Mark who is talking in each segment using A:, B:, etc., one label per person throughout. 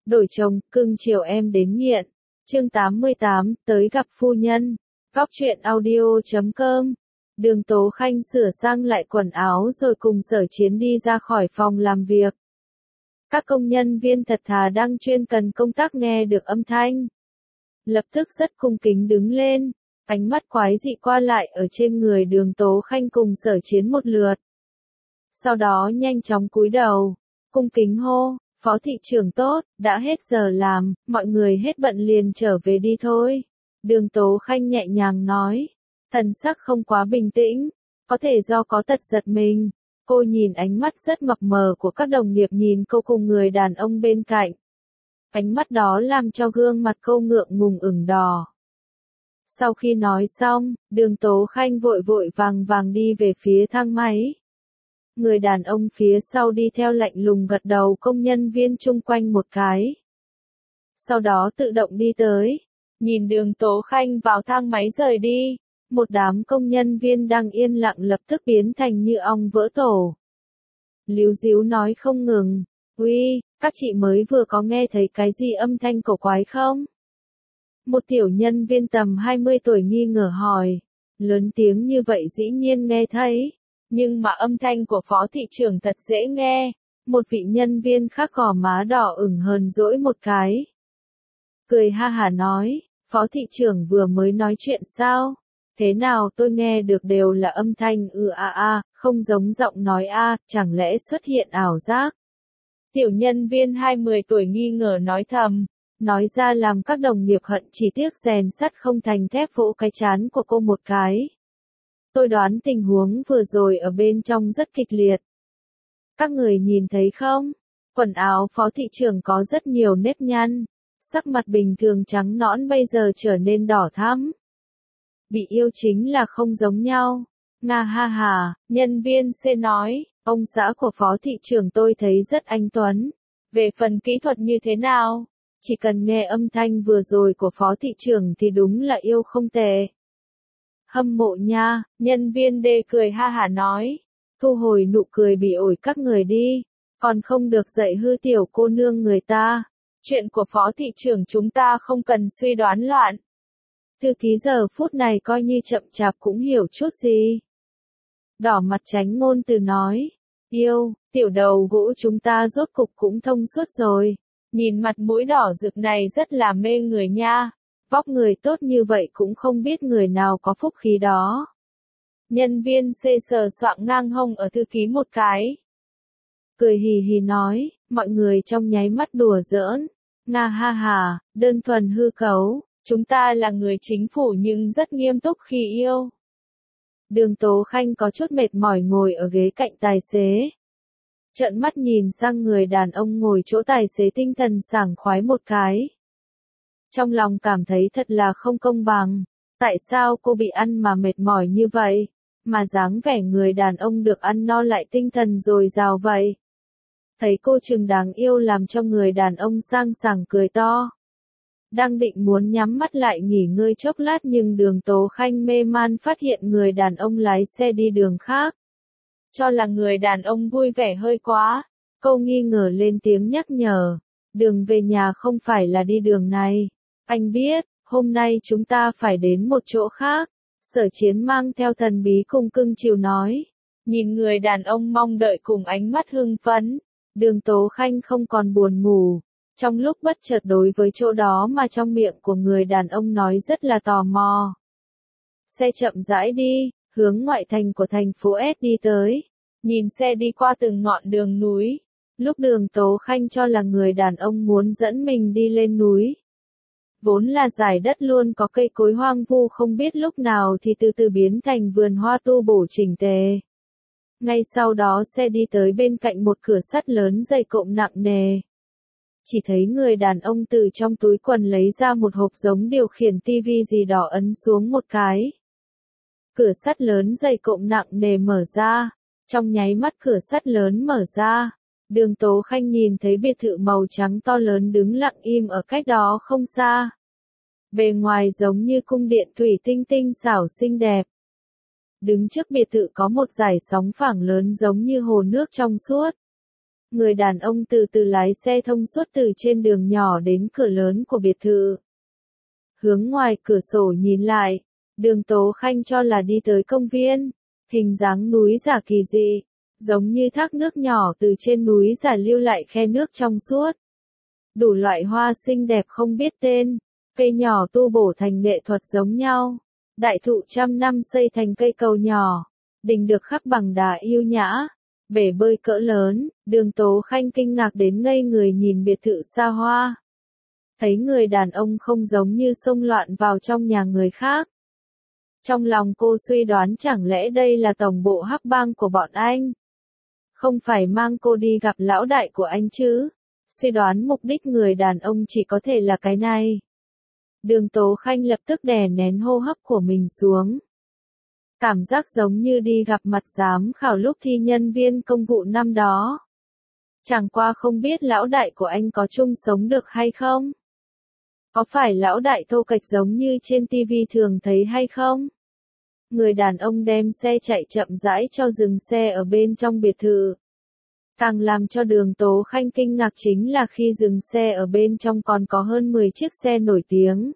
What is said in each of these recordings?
A: đổi chồng, cưng chiều em đến nghiện. Chương 88, tới gặp phu nhân. Góc truyện audio.com. Đường Tố Khanh sửa sang lại quần áo rồi cùng Sở Chiến đi ra khỏi phòng làm việc. Các công nhân viên thật thà đang chuyên cần công tác nghe được âm thanh. Lập tức rất cung kính đứng lên, ánh mắt quái dị qua lại ở trên người Đường Tố Khanh cùng Sở Chiến một lượt. Sau đó nhanh chóng cúi đầu, cung kính hô, Phó thị trưởng tốt, đã hết giờ làm, mọi người hết bận liền trở về đi thôi. Đường Tố Khanh nhẹ nhàng nói, thần sắc không quá bình tĩnh, có thể do có tật giật mình. Cô nhìn ánh mắt rất mập mờ của các đồng nghiệp nhìn cô cùng người đàn ông bên cạnh. Ánh mắt đó làm cho gương mặt cô ngượng ngùng ửng đỏ. Sau khi nói xong, Đường Tố Khanh vội vội vàng vàng đi về phía thang máy. Người đàn ông phía sau đi theo lạnh lùng gật đầu công nhân viên chung quanh một cái. Sau đó tự động đi tới, nhìn Đường Tố Khanh vào thang máy rời đi. Một đám công nhân viên đang yên lặng lập tức biến thành như ong vỡ tổ. Líu díu nói không ngừng, uy, các chị mới vừa có nghe thấy cái gì âm thanh cổ quái không? Một tiểu nhân viên tầm 20 tuổi nghi ngờ hỏi, lớn tiếng như vậy dĩ nhiên nghe thấy, nhưng mà âm thanh của Phó thị trưởng thật dễ nghe. Một vị nhân viên khác gò má đỏ ửng hờn dỗi một cái. Cười ha hả nói, Phó thị trưởng vừa mới nói chuyện sao? Thế nào tôi nghe được đều là âm thanh không giống giọng nói chẳng lẽ xuất hiện ảo giác. Tiểu nhân viên 20 tuổi nghi ngờ nói thầm, nói ra làm các đồng nghiệp hận chỉ tiếc rèn sắt không thành thép vỗ cái trán của cô một cái. Tôi đoán tình huống vừa rồi ở bên trong rất kịch liệt. Các người nhìn thấy không? Quần áo Phó thị trưởng có rất nhiều nếp nhăn, sắc mặt bình thường trắng nõn bây giờ trở nên đỏ thắm. Bị yêu chính là không giống nhau. Nga ha hà, nhân viên C nói, ông xã của Phó thị trưởng tôi thấy rất anh tuấn. Về phần kỹ thuật như thế nào? Chỉ cần nghe âm thanh vừa rồi của Phó thị trưởng thì đúng là yêu không tệ. Hâm mộ nha, nhân viên D cười ha hả nói. Thu hồi nụ cười bị ổi các người đi. Còn không được dạy hư tiểu cô nương người ta. Chuyện của Phó thị trưởng chúng ta không cần suy đoán loạn. Thư ký giờ phút này coi như chậm chạp cũng hiểu chút gì. Đỏ mặt tránh ngôn từ nói, yêu, tiểu đầu gỗ chúng ta rốt cục cũng thông suốt rồi. Nhìn mặt mũi đỏ rực này rất là mê người nha. Vóc người tốt như vậy cũng không biết người nào có phúc khí đó. Nhân viên C sờ soạng ngang hông ở thư ký một cái. Cười hì hì nói, mọi người trong nháy mắt đùa giỡn. Nga ha hà, đơn thuần hư cấu. Chúng ta là người chính phủ nhưng rất nghiêm túc khi yêu. Đường Tố Khanh có chút mệt mỏi ngồi ở ghế cạnh tài xế. Trợn mắt nhìn sang người đàn ông ngồi chỗ tài xế tinh thần sảng khoái một cái. Trong lòng cảm thấy thật là không công bằng. Tại sao cô bị ăn mà mệt mỏi như vậy? Mà dáng vẻ người đàn ông được ăn no lại tinh thần dồi dào vậy. Thấy cô chừng đáng yêu làm cho người đàn ông sang sảng cười to. Đang định muốn nhắm mắt lại nghỉ ngơi chốc lát nhưng Đường Tố Khanh mê man phát hiện người đàn ông lái xe đi đường khác. Cho là người đàn ông vui vẻ hơi quá. Cô nghi ngờ lên tiếng nhắc nhở. Đường về nhà không phải là đi đường này. Anh biết, hôm nay chúng ta phải đến một chỗ khác. Sở Chiến mang theo thần bí cùng cưng chiều nói. Nhìn người đàn ông mong đợi cùng ánh mắt hưng phấn. Đường Tố Khanh không còn buồn ngủ. Trong lúc bất chợt đối với chỗ đó mà trong miệng của người đàn ông nói rất là tò mò. Xe chậm rãi đi, hướng ngoại thành của thành phố S đi tới. Nhìn xe đi qua từng ngọn đường núi. Lúc Đường Tố Khanh cho là người đàn ông muốn dẫn mình đi lên núi. Vốn là dải đất luôn có cây cối hoang vu không biết lúc nào thì từ từ biến thành vườn hoa tu bổ chỉnh tề. Ngay sau đó xe đi tới bên cạnh một cửa sắt lớn dày cộm nặng nề. Chỉ thấy người đàn ông từ trong túi quần lấy ra một hộp giống điều khiển tivi gì đó ấn xuống một cái. Cửa sắt lớn dày cộm nặng nề mở ra. Trong nháy mắt cửa sắt lớn mở ra. Đường Tố Khanh nhìn thấy biệt thự màu trắng to lớn đứng lặng im ở cách đó không xa. Bề ngoài giống như cung điện thủy tinh tinh xảo xinh đẹp. Đứng trước biệt thự có một dải sóng phẳng lớn giống như hồ nước trong suốt. Người đàn ông từ từ lái xe thông suốt từ trên đường nhỏ đến cửa lớn của biệt thự. Hướng ngoài cửa sổ nhìn lại, Đường Tố Khanh cho là đi tới công viên, hình dáng núi giả kỳ dị, giống như thác nước nhỏ từ trên núi giả lưu lại khe nước trong suốt. Đủ loại hoa xinh đẹp không biết tên, cây nhỏ tu bổ thành nghệ thuật giống nhau, đại thụ trăm năm xây thành cây cầu nhỏ, đình được khắc bằng đá yêu nhã, bể bơi cỡ lớn. Đường Tố Khanh kinh ngạc đến ngây người nhìn biệt thự xa hoa. Thấy người đàn ông không giống như xông loạn vào trong nhà người khác. Trong lòng cô suy đoán chẳng lẽ đây là tổng bộ hắc bang của bọn anh. Không phải mang cô đi gặp lão đại của anh chứ. Suy đoán mục đích người đàn ông chỉ có thể là cái này. Đường Tố Khanh lập tức đè nén hô hấp của mình xuống. Cảm giác giống như đi gặp mặt giám khảo lúc thi nhân viên công vụ năm đó. Chẳng qua không biết lão đại của anh có chung sống được hay không? Có phải lão đại thô kệch giống như trên tivi thường thấy hay không? Người đàn ông đem xe chạy chậm rãi cho dừng xe ở bên trong biệt thự. Càng làm cho Đường Tố Khanh kinh ngạc chính là khi dừng xe ở bên trong còn có hơn 10 chiếc xe nổi tiếng.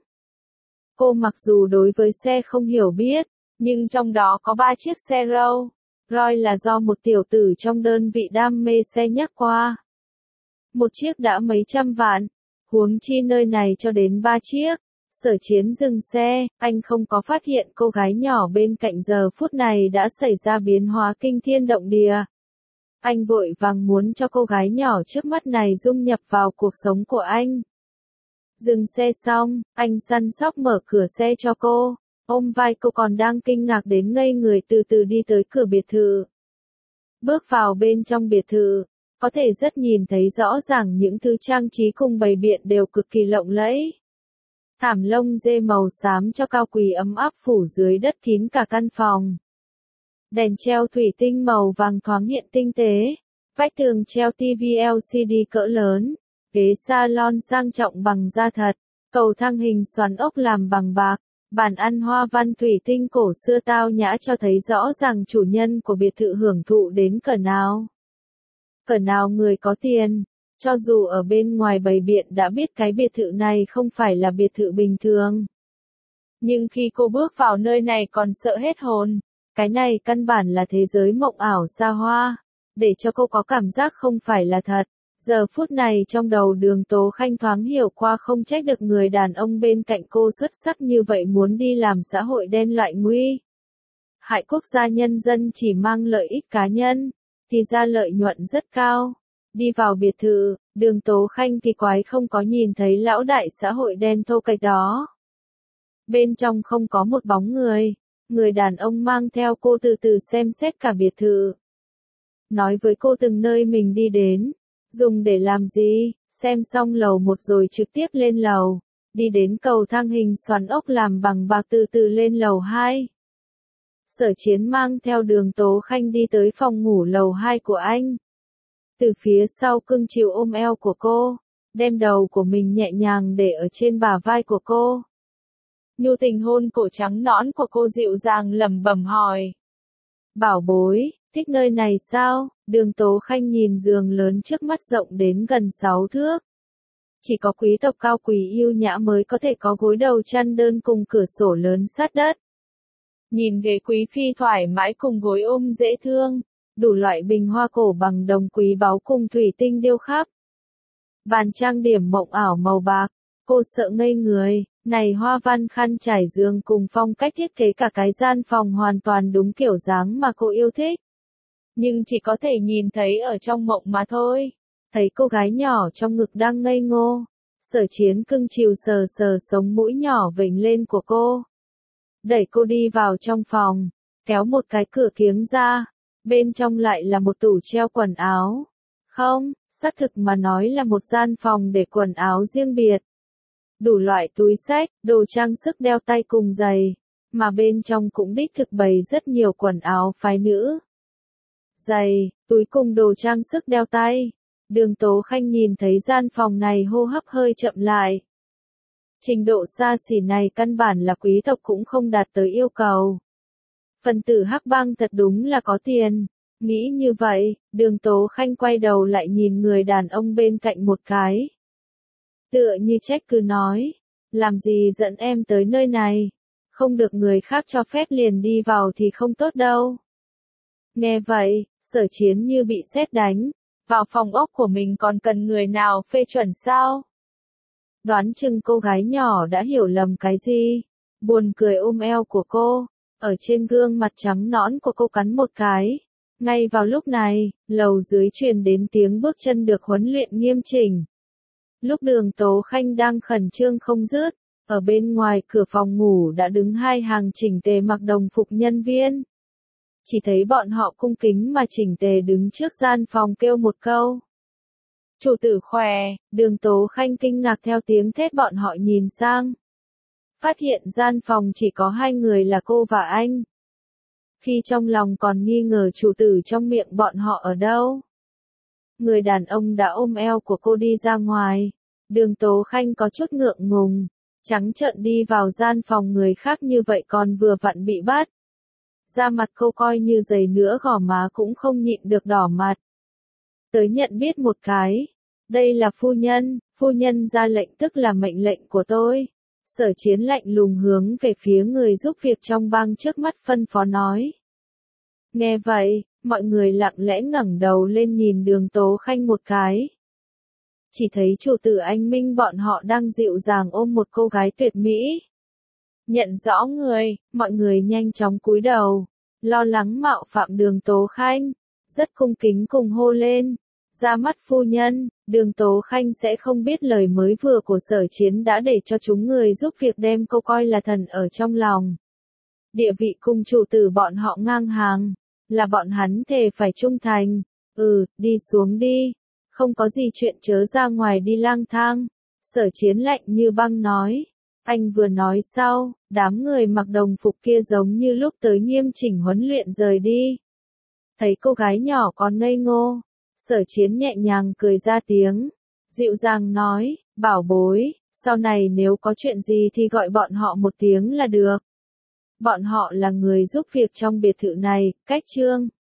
A: Cô mặc dù đối với xe không hiểu biết, nhưng trong đó có 3 chiếc xe Rolls Royce là do một tiểu tử trong đơn vị đam mê xe nhắc qua. Một chiếc đã mấy trăm vạn, huống chi nơi này cho đến 3 chiếc. Sở Chiến dừng xe, anh không có phát hiện cô gái nhỏ bên cạnh giờ phút này đã xảy ra biến hóa kinh thiên động địa. Anh vội vàng muốn cho cô gái nhỏ trước mắt này dung nhập vào cuộc sống của anh. Dừng xe xong, anh săn sóc mở cửa xe cho cô, ôm vai cô còn đang kinh ngạc đến ngây người từ từ đi tới cửa biệt thự. Bước vào bên trong biệt thự, có thể rất nhìn thấy rõ ràng những thứ trang trí cùng bày biện đều cực kỳ lộng lẫy. Thảm lông dê màu xám cho cao quý ấm áp phủ dưới đất kín cả căn phòng. Đèn treo thủy tinh màu vàng thoáng hiện tinh tế, vách tường treo TV LCD cỡ lớn, ghế salon sang trọng bằng da thật, cầu thang hình xoắn ốc làm bằng bạc, bàn ăn hoa văn thủy tinh cổ xưa tao nhã cho thấy rõ ràng chủ nhân của biệt thự hưởng thụ đến cỡ nào. Cỡ nào người có tiền, cho dù ở bên ngoài bày biện đã biết cái biệt thự này không phải là biệt thự bình thường. Nhưng khi cô bước vào nơi này còn sợ hết hồn. Cái này căn bản là thế giới mộng ảo xa hoa, để cho cô có cảm giác không phải là thật. Giờ phút này trong đầu Đường Tố Khanh thoáng hiểu qua không trách được người đàn ông bên cạnh cô xuất sắc như vậy muốn đi làm xã hội đen loại nguy hại quốc gia nhân dân chỉ mang lợi ích cá nhân, thì ra lợi nhuận rất cao. Đi vào biệt thự, Đường Tố Khanh kỳ quái không có nhìn thấy lão đại xã hội đen thô kệch đó. Bên trong không có một bóng người. Người đàn ông mang theo cô từ từ xem xét cả biệt thự. Nói với cô từng nơi mình đi đến, dùng để làm gì, xem xong lầu 1 rồi trực tiếp lên lầu, đi đến cầu thang hình xoắn ốc làm bằng bạc từ từ lên lầu 2. Sở Chiến mang theo Đường Tố Khanh đi tới phòng ngủ lầu 2 của anh. Từ phía sau cưng chiều ôm eo của cô, đem đầu của mình nhẹ nhàng để ở trên bả vai của cô. Nhu tình hôn cổ trắng nõn của cô dịu dàng lẩm bẩm hỏi. Bảo bối, thích nơi này sao? Đường Tố Khanh nhìn giường lớn trước mắt rộng đến gần 6 thước. Chỉ có quý tộc cao quý yêu nhã mới có thể có gối đầu chăn đơn cùng cửa sổ lớn sát đất. Nhìn ghế quý phi thoải mái cùng gối ôm dễ thương, đủ loại bình hoa cổ bằng đồng quý báu cùng thủy tinh điêu khắc. Bàn trang điểm mộng ảo màu bạc, cô sợ ngây người. Này hoa văn khăn trải giường cùng phong cách thiết kế cả cái gian phòng hoàn toàn đúng kiểu dáng mà cô yêu thích. Nhưng chỉ có thể nhìn thấy ở trong mộng mà thôi. Thấy cô gái nhỏ trong ngực đang ngây ngô. Sở Chiến cưng chiều sờ sờ sống mũi nhỏ vểnh lên của cô. Đẩy cô đi vào trong phòng, kéo một cái cửa kiếng ra. Bên trong lại là một tủ treo quần áo. Không, xác thực mà nói là một gian phòng để quần áo riêng biệt. Đủ loại túi xách, đồ trang sức đeo tay cùng giày, mà bên trong cũng đích thực bày rất nhiều quần áo phái nữ. Giày, túi cùng đồ trang sức đeo tay. Đường Tố Khanh nhìn thấy gian phòng này hô hấp hơi chậm lại. Trình độ xa xỉ này căn bản là quý tộc cũng không đạt tới yêu cầu. Phần tử hắc bang thật đúng là có tiền. Nghĩ như vậy, Đường Tố Khanh quay đầu lại nhìn người đàn ông bên cạnh một cái. Tựa như trách cứ nói, làm gì dẫn em tới nơi này, không được người khác cho phép liền đi vào thì không tốt đâu. Nghe vậy, Sở Chiến như bị sét đánh, vào phòng ốc của mình còn cần người nào phê chuẩn sao? Đoán chừng cô gái nhỏ đã hiểu lầm cái gì, buồn cười ôm eo của cô, ở trên gương mặt trắng nõn của cô cắn một cái. Ngay vào lúc này, lầu dưới truyền đến tiếng bước chân được huấn luyện nghiêm chỉnh. Lúc Đường Tố Khanh đang khẩn trương không dứt, ở bên ngoài cửa phòng ngủ đã đứng hai hàng chỉnh tề mặc đồng phục nhân viên. Chỉ thấy bọn họ cung kính mà chỉnh tề đứng trước gian phòng kêu một câu. Chủ tử khỏe, Đường Tố Khanh kinh ngạc theo tiếng thét bọn họ nhìn sang. Phát hiện gian phòng chỉ có hai người là cô và anh. Khi trong lòng còn nghi ngờ chủ tử trong miệng bọn họ ở đâu. Người đàn ông đã ôm eo của cô đi ra ngoài. Đường Tố Khanh có chút ngượng ngùng, trắng trợn đi vào gian phòng người khác như vậy còn vừa vặn bị bắt. Da mặt cô coi như giày nữa gò má cũng không nhịn được đỏ mặt. Tới nhận biết một cái. Đây là phu nhân ra lệnh tức là mệnh lệnh của tôi. Sở Chiến lạnh lùng hướng về phía người giúp việc trong bang trước mắt phân phó nói. Nghe vậy, mọi người lặng lẽ ngẩng đầu lên nhìn Đường Tố Khanh một cái. Chỉ thấy chủ tử anh Minh bọn họ đang dịu dàng ôm một cô gái tuyệt mỹ. Nhận rõ người, mọi người nhanh chóng cúi đầu, lo lắng mạo phạm Đường Tố Khanh, rất cung kính cùng hô lên. Ra mắt phu nhân, Đường Tố Khanh sẽ không biết lời mới vừa của Sở Chiến đã để cho chúng người giúp việc đem cô coi là thần ở trong lòng. Địa vị cùng chủ tử bọn họ ngang hàng, là bọn hắn thề phải trung thành. Đi xuống đi, không có gì chuyện chớ ra ngoài đi lang thang. Sở Chiến lạnh như băng nói. Anh vừa nói sau, đám người mặc đồng phục kia giống như lúc tới nghiêm chỉnh huấn luyện rời đi. Thấy cô gái nhỏ còn ngây ngô, Sở Chiến nhẹ nhàng cười ra tiếng, dịu dàng nói, bảo bối, sau này nếu có chuyện gì thì gọi bọn họ một tiếng là được. Bọn họ là người giúp việc trong biệt thự này, cách chương.